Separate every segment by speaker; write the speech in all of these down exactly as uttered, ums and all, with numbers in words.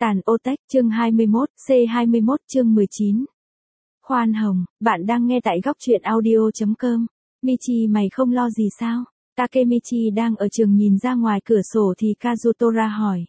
Speaker 1: Tàn ô tách chương hai mươi mốt, C hai mươi mốt chương mười chín. Khoan hồng, bạn đang nghe tại góc truyện audio.com. Michi mày không lo gì sao? Takemichi đang ở trường nhìn ra ngoài cửa sổ thì Kazutora hỏi.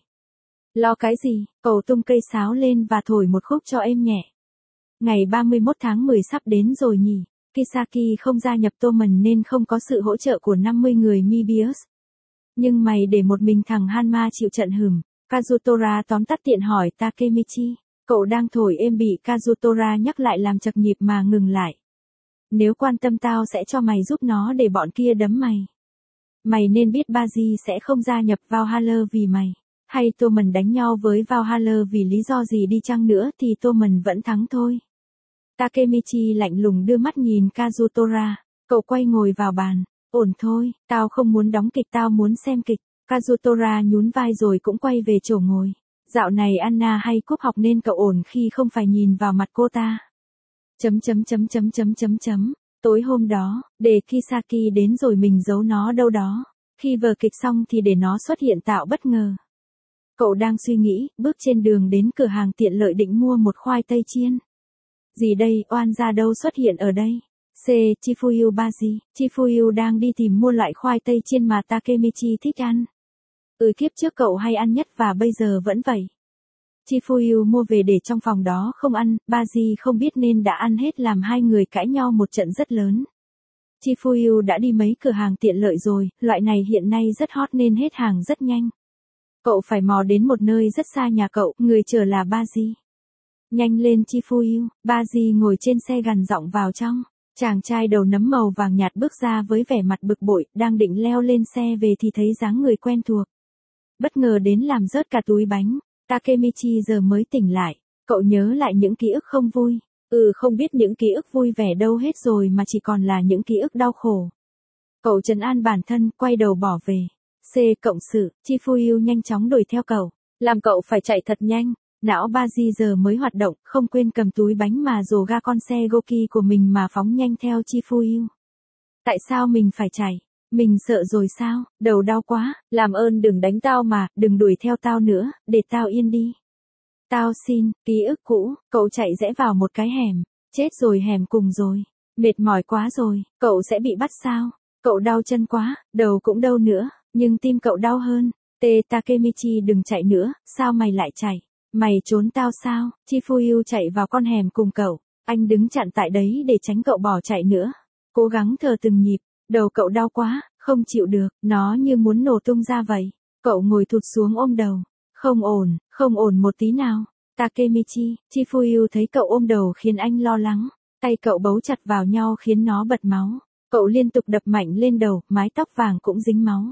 Speaker 1: Lo cái gì? Cậu tung cây sáo lên và thổi một khúc cho êm nhẹ. Ngày ba mươi mốt tháng mười sắp đến rồi nhỉ? Kisaki không gia nhập Toman nên không có sự hỗ trợ của năm mươi người Mebius. Nhưng mày để một mình thằng Hanma chịu trận hửm. Kazutora tóm tắt tiện hỏi Takemichi. Cậu đang thổi êm bị Kazutora nhắc lại làm chật nhịp mà ngừng lại. Nếu quan tâm tao sẽ cho mày giúp nó để bọn kia đấm mày. Mày nên biết Baji sẽ không gia nhập Valhalla vì mày. Hay Toman đánh nhau với Valhalla vì lý do gì đi chăng nữa thì Toman vẫn thắng thôi. Takemichi lạnh lùng đưa mắt nhìn Kazutora. Cậu quay ngồi vào bàn. Ổn thôi, tao không muốn đóng kịch, tao muốn xem kịch. Kazutora nhún vai rồi cũng quay về chỗ ngồi. Dạo này Anna hay cúp học nên cậu ổn khi không phải nhìn vào mặt cô ta. Chấm chấm chấm chấm chấm chấm chấm. Tối hôm đó, để Kisaki đến rồi mình giấu nó đâu đó. Khi vở kịch xong thì để nó xuất hiện tạo bất ngờ. Cậu đang suy nghĩ, bước trên đường đến cửa hàng tiện lợi định mua một khoai tây chiên. Gì đây, oan gia đâu xuất hiện ở đây? C. Chifuyu Baji. Chifuyu đang đi tìm mua loại khoai tây chiên mà Takemichi thích ăn. Ừ, kiếp trước cậu hay ăn nhất và bây giờ vẫn vậy. Chifuyu mua về để trong phòng đó không ăn, Baji không biết nên đã ăn hết làm hai người cãi nhau một trận rất lớn. Chifuyu đã đi mấy cửa hàng tiện lợi rồi, loại này hiện nay rất hot nên hết hàng rất nhanh. Cậu phải mò đến một nơi rất xa nhà cậu, người chờ là Baji. Nhanh lên Chifuyu, Baji ngồi trên xe gằn giọng vào trong. Chàng trai đầu nấm màu vàng nhạt bước ra với vẻ mặt bực bội, đang định leo lên xe về thì thấy dáng người quen thuộc. Bất ngờ đến làm rớt cả túi bánh. Takemichi giờ mới tỉnh lại. Cậu nhớ lại những ký ức không vui. Ừ, không biết những ký ức vui vẻ đâu hết rồi mà chỉ còn là những ký ức đau khổ. Cậu trấn an bản thân, quay đầu bỏ về. C cộng sự, Chifuyu nhanh chóng đuổi theo cậu. Làm cậu phải chạy thật nhanh. Não Baji giờ mới hoạt động, không quên cầm túi bánh mà rồ ga con xe Goki của mình mà phóng nhanh theo Chifuyu. Tại sao mình phải chạy? Mình sợ rồi sao? Đầu đau quá, làm ơn đừng đánh tao mà, đừng đuổi theo tao nữa, để tao yên đi. Tao xin, ký ức cũ, cậu chạy rẽ vào một cái hẻm. Chết rồi, hẻm cùng rồi. Mệt mỏi quá rồi, cậu sẽ bị bắt sao? Cậu đau chân quá, đầu cũng đau nữa, nhưng tim cậu đau hơn. T Takemichi đừng chạy nữa, sao mày lại chạy? Mày trốn tao sao? Chifuyu chạy vào con hẻm cùng cậu. Anh đứng chặn tại đấy để tránh cậu bỏ chạy nữa. Cố gắng thở từng nhịp. Đầu cậu đau quá, không chịu được, nó như muốn nổ tung ra vậy. Cậu ngồi thụt xuống ôm đầu. Không ổn, không ổn một tí nào. Takemichi, Chifuyu thấy cậu ôm đầu khiến anh lo lắng. Tay cậu bấu chặt vào nhau khiến nó bật máu. Cậu liên tục đập mạnh lên đầu, mái tóc vàng cũng dính máu.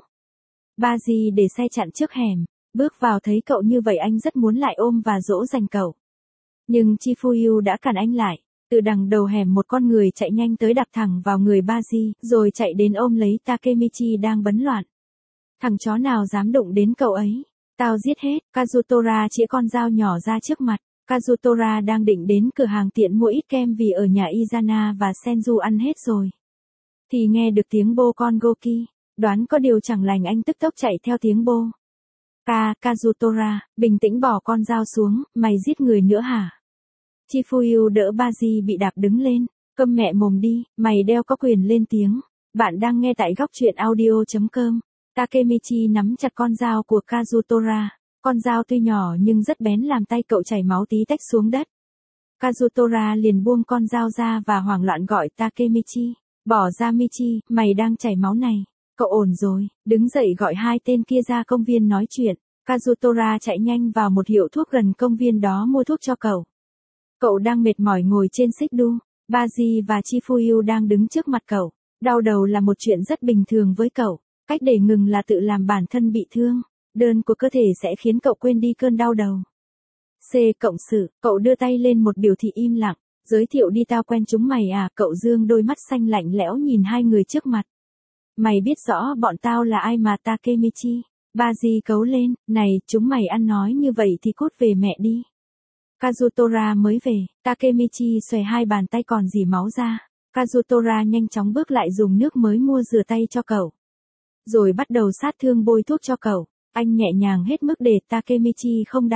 Speaker 1: Baji để xe chặn trước hẻm. Bước vào thấy cậu như vậy anh rất muốn lại ôm và dỗ dành cậu. Nhưng Chifuyu đã cản anh lại. Từ đằng đầu hẻm một con người chạy nhanh tới đạp thẳng vào người Baji, rồi chạy đến ôm lấy Takemichi đang bấn loạn. Thằng chó nào dám đụng đến cậu ấy? Tao giết hết. Kazutora chĩa con dao nhỏ ra trước mặt. Kazutora đang định đến cửa hàng tiện mua ít kem vì ở nhà Izana và Senju ăn hết rồi. Thì nghe được tiếng bô con Goki. Đoán có điều chẳng lành anh tức tốc chạy theo tiếng bô. Ka, Kazutora, bình tĩnh bỏ con dao xuống, mày giết người nữa hả? Chifuyu đỡ Baji bị đạp đứng lên. Câm mẹ mồm đi, mày đeo có quyền lên tiếng. Bạn đang nghe tại góc truyện audio.com. Takemichi nắm chặt con dao của Kazutora. Con dao tuy nhỏ nhưng rất bén làm tay cậu chảy máu tí tách xuống đất. Kazutora liền buông con dao ra và hoảng loạn gọi Takemichi. Bỏ ra Michi, mày đang chảy máu này. Cậu ổn rồi, đứng dậy gọi hai tên kia ra công viên nói chuyện. Kazutora chạy nhanh vào một hiệu thuốc gần công viên đó mua thuốc cho cậu. Cậu đang mệt mỏi ngồi trên xích đu. Baji và Chifuyu đang đứng trước mặt cậu. Đau đầu là một chuyện rất bình thường với cậu. Cách để ngừng là tự làm bản thân bị thương. Đơn của cơ thể sẽ khiến cậu quên đi cơn đau đầu. C cộng sự, cậu đưa tay lên một biểu thị im lặng. Giới thiệu đi, tao quen chúng mày à? Cậu dương đôi mắt xanh lạnh lẽo nhìn hai người trước mặt. Mày biết rõ bọn tao là ai mà Takemichi? Baji cấu lên, này, chúng mày ăn nói như vậy thì cút về mẹ đi. Kazutora mới về, Takemichi xòe hai bàn tay còn dì máu ra. Kazutora nhanh chóng bước lại dùng nước mới mua rửa tay cho cậu. Rồi bắt đầu sát thương bôi thuốc cho cậu. Anh nhẹ nhàng hết mức để Takemichi không đau.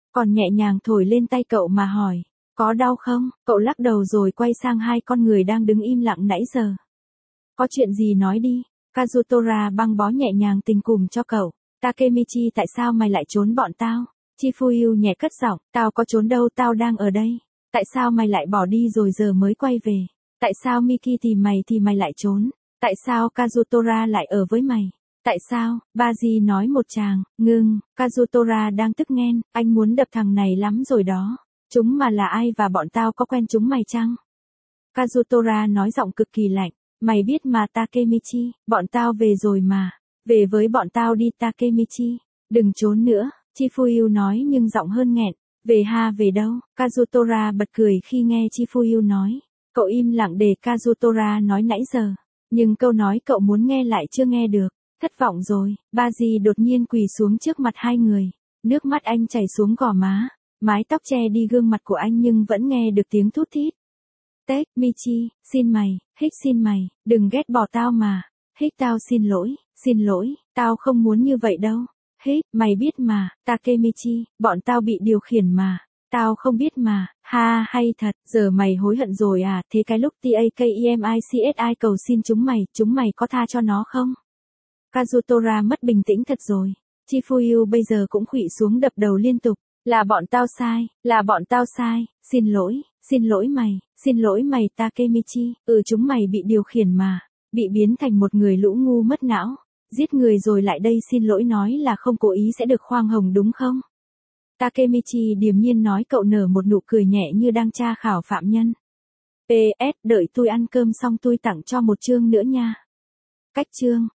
Speaker 1: còn nhẹ nhàng thổi lên tay cậu mà hỏi, có đau không? Cậu lắc đầu rồi quay sang hai con người đang đứng im lặng nãy giờ. Có chuyện gì nói đi. Kazutora băng bó nhẹ nhàng tình cùm cho cậu. Takemichi, tại sao mày lại trốn bọn tao? Chifuyu nhẹ cất giọng, tao có trốn đâu, tao đang ở đây. Tại sao mày lại bỏ đi rồi giờ mới quay về? Tại sao Miki tìm mày thì mày lại trốn? Tại sao Kazutora lại ở với mày? Tại sao? Baji nói một tràng, ngưng, Kazutora đang tức ghen, anh muốn đập thằng này lắm rồi đó. Chúng mà là ai và bọn tao có quen chúng mày chăng? Kazutora nói giọng cực kỳ lạnh, mày biết mà Takemichi, bọn tao về rồi mà. Về với bọn tao đi Takemichi, đừng trốn nữa, Chifuyu nói nhưng giọng hơn nghẹn. Về ha, về đâu? Kazutora bật cười khi nghe Chifuyu nói. Cậu im lặng để Kazutora nói nãy giờ. Nhưng câu nói cậu muốn nghe lại chưa nghe được. Thất vọng rồi, Baji đột nhiên quỳ xuống trước mặt hai người. Nước mắt anh chảy xuống gò má. Mái tóc che đi gương mặt của anh nhưng vẫn nghe được tiếng thút thít. Tết, Michi, xin mày, Hích xin mày, đừng ghét bỏ tao mà. Hích, tao xin lỗi, xin lỗi, tao không muốn như vậy đâu. Hích, mày biết mà, Takemichi, bọn tao bị điều khiển mà. Tao không biết mà, ha, hay thật, giờ mày hối hận rồi à, thế cái lúc Takemichi cầu xin chúng mày, chúng mày có tha cho nó không? Kazutora mất bình tĩnh thật rồi. Chifuyu bây giờ cũng khuỵu xuống đập đầu liên tục. Là bọn tao sai, là bọn tao sai, xin lỗi, xin lỗi mày, xin lỗi mày Takemichi, ừ chúng mày bị điều khiển mà, bị biến thành một người lũ ngu mất não, giết người rồi lại đây xin lỗi nói là không cố ý sẽ được khoan hồng đúng không? Takemichi điềm nhiên nói, cậu nở một nụ cười nhẹ như đang tra khảo phạm nhân. pê ét, đợi tôi ăn cơm xong tôi tặng cho một chương nữa nha. Cách chương.